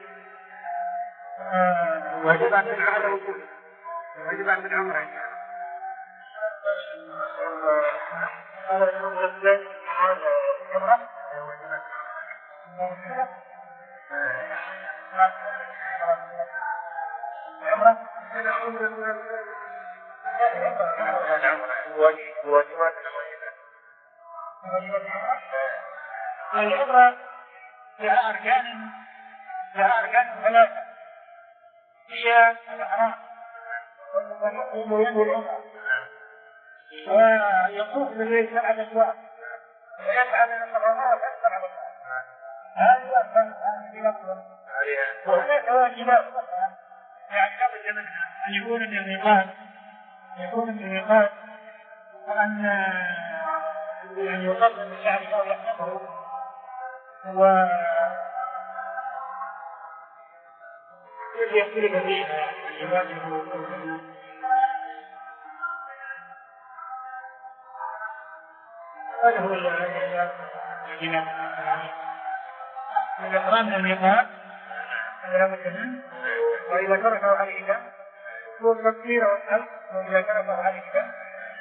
واجب أن على وجود واجب أن العمر هذا المغفل هذا الرب العبرة لها أركان لها أركان ثلاثة هي الإحرام ويقوم يد العمرة ويطوف بالليل سبعة أشواط ويسعى من الحرمات أكثر على الله، هذه أركان الإحرام وهناك واجبات يعني لابد منها أن يكون من الميقات يكون من الميقات وأن يعني يقدم الشعب أو يحفظه و يختلف فيها عباده هذا هو الإحرام من الميقات هذا لابد منه، وإذا تركه على الإمام يكون تكبير والسلام، وإذا تركه على الإمام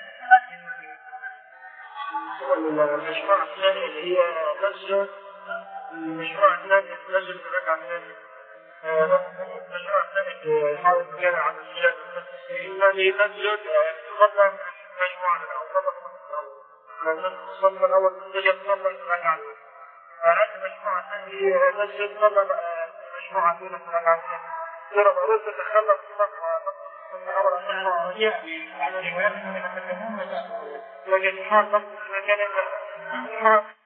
المشروع الثاني اللي هي مسجد المشروع الثاني مسجد الركعة الثانية. المشروع الثاني اللي يحاول كان عن السجاد الذي مسجد تقدم مجموعة أو طبقة الأول. الصف الأول مسجد صلى الركعة. هذه المجموعة الثانية مسجد صلى مجموعة ثانية الركعة الثانية. ترى معروف تتخلف الصف من أول المجموعة يعني لكن حاط مكان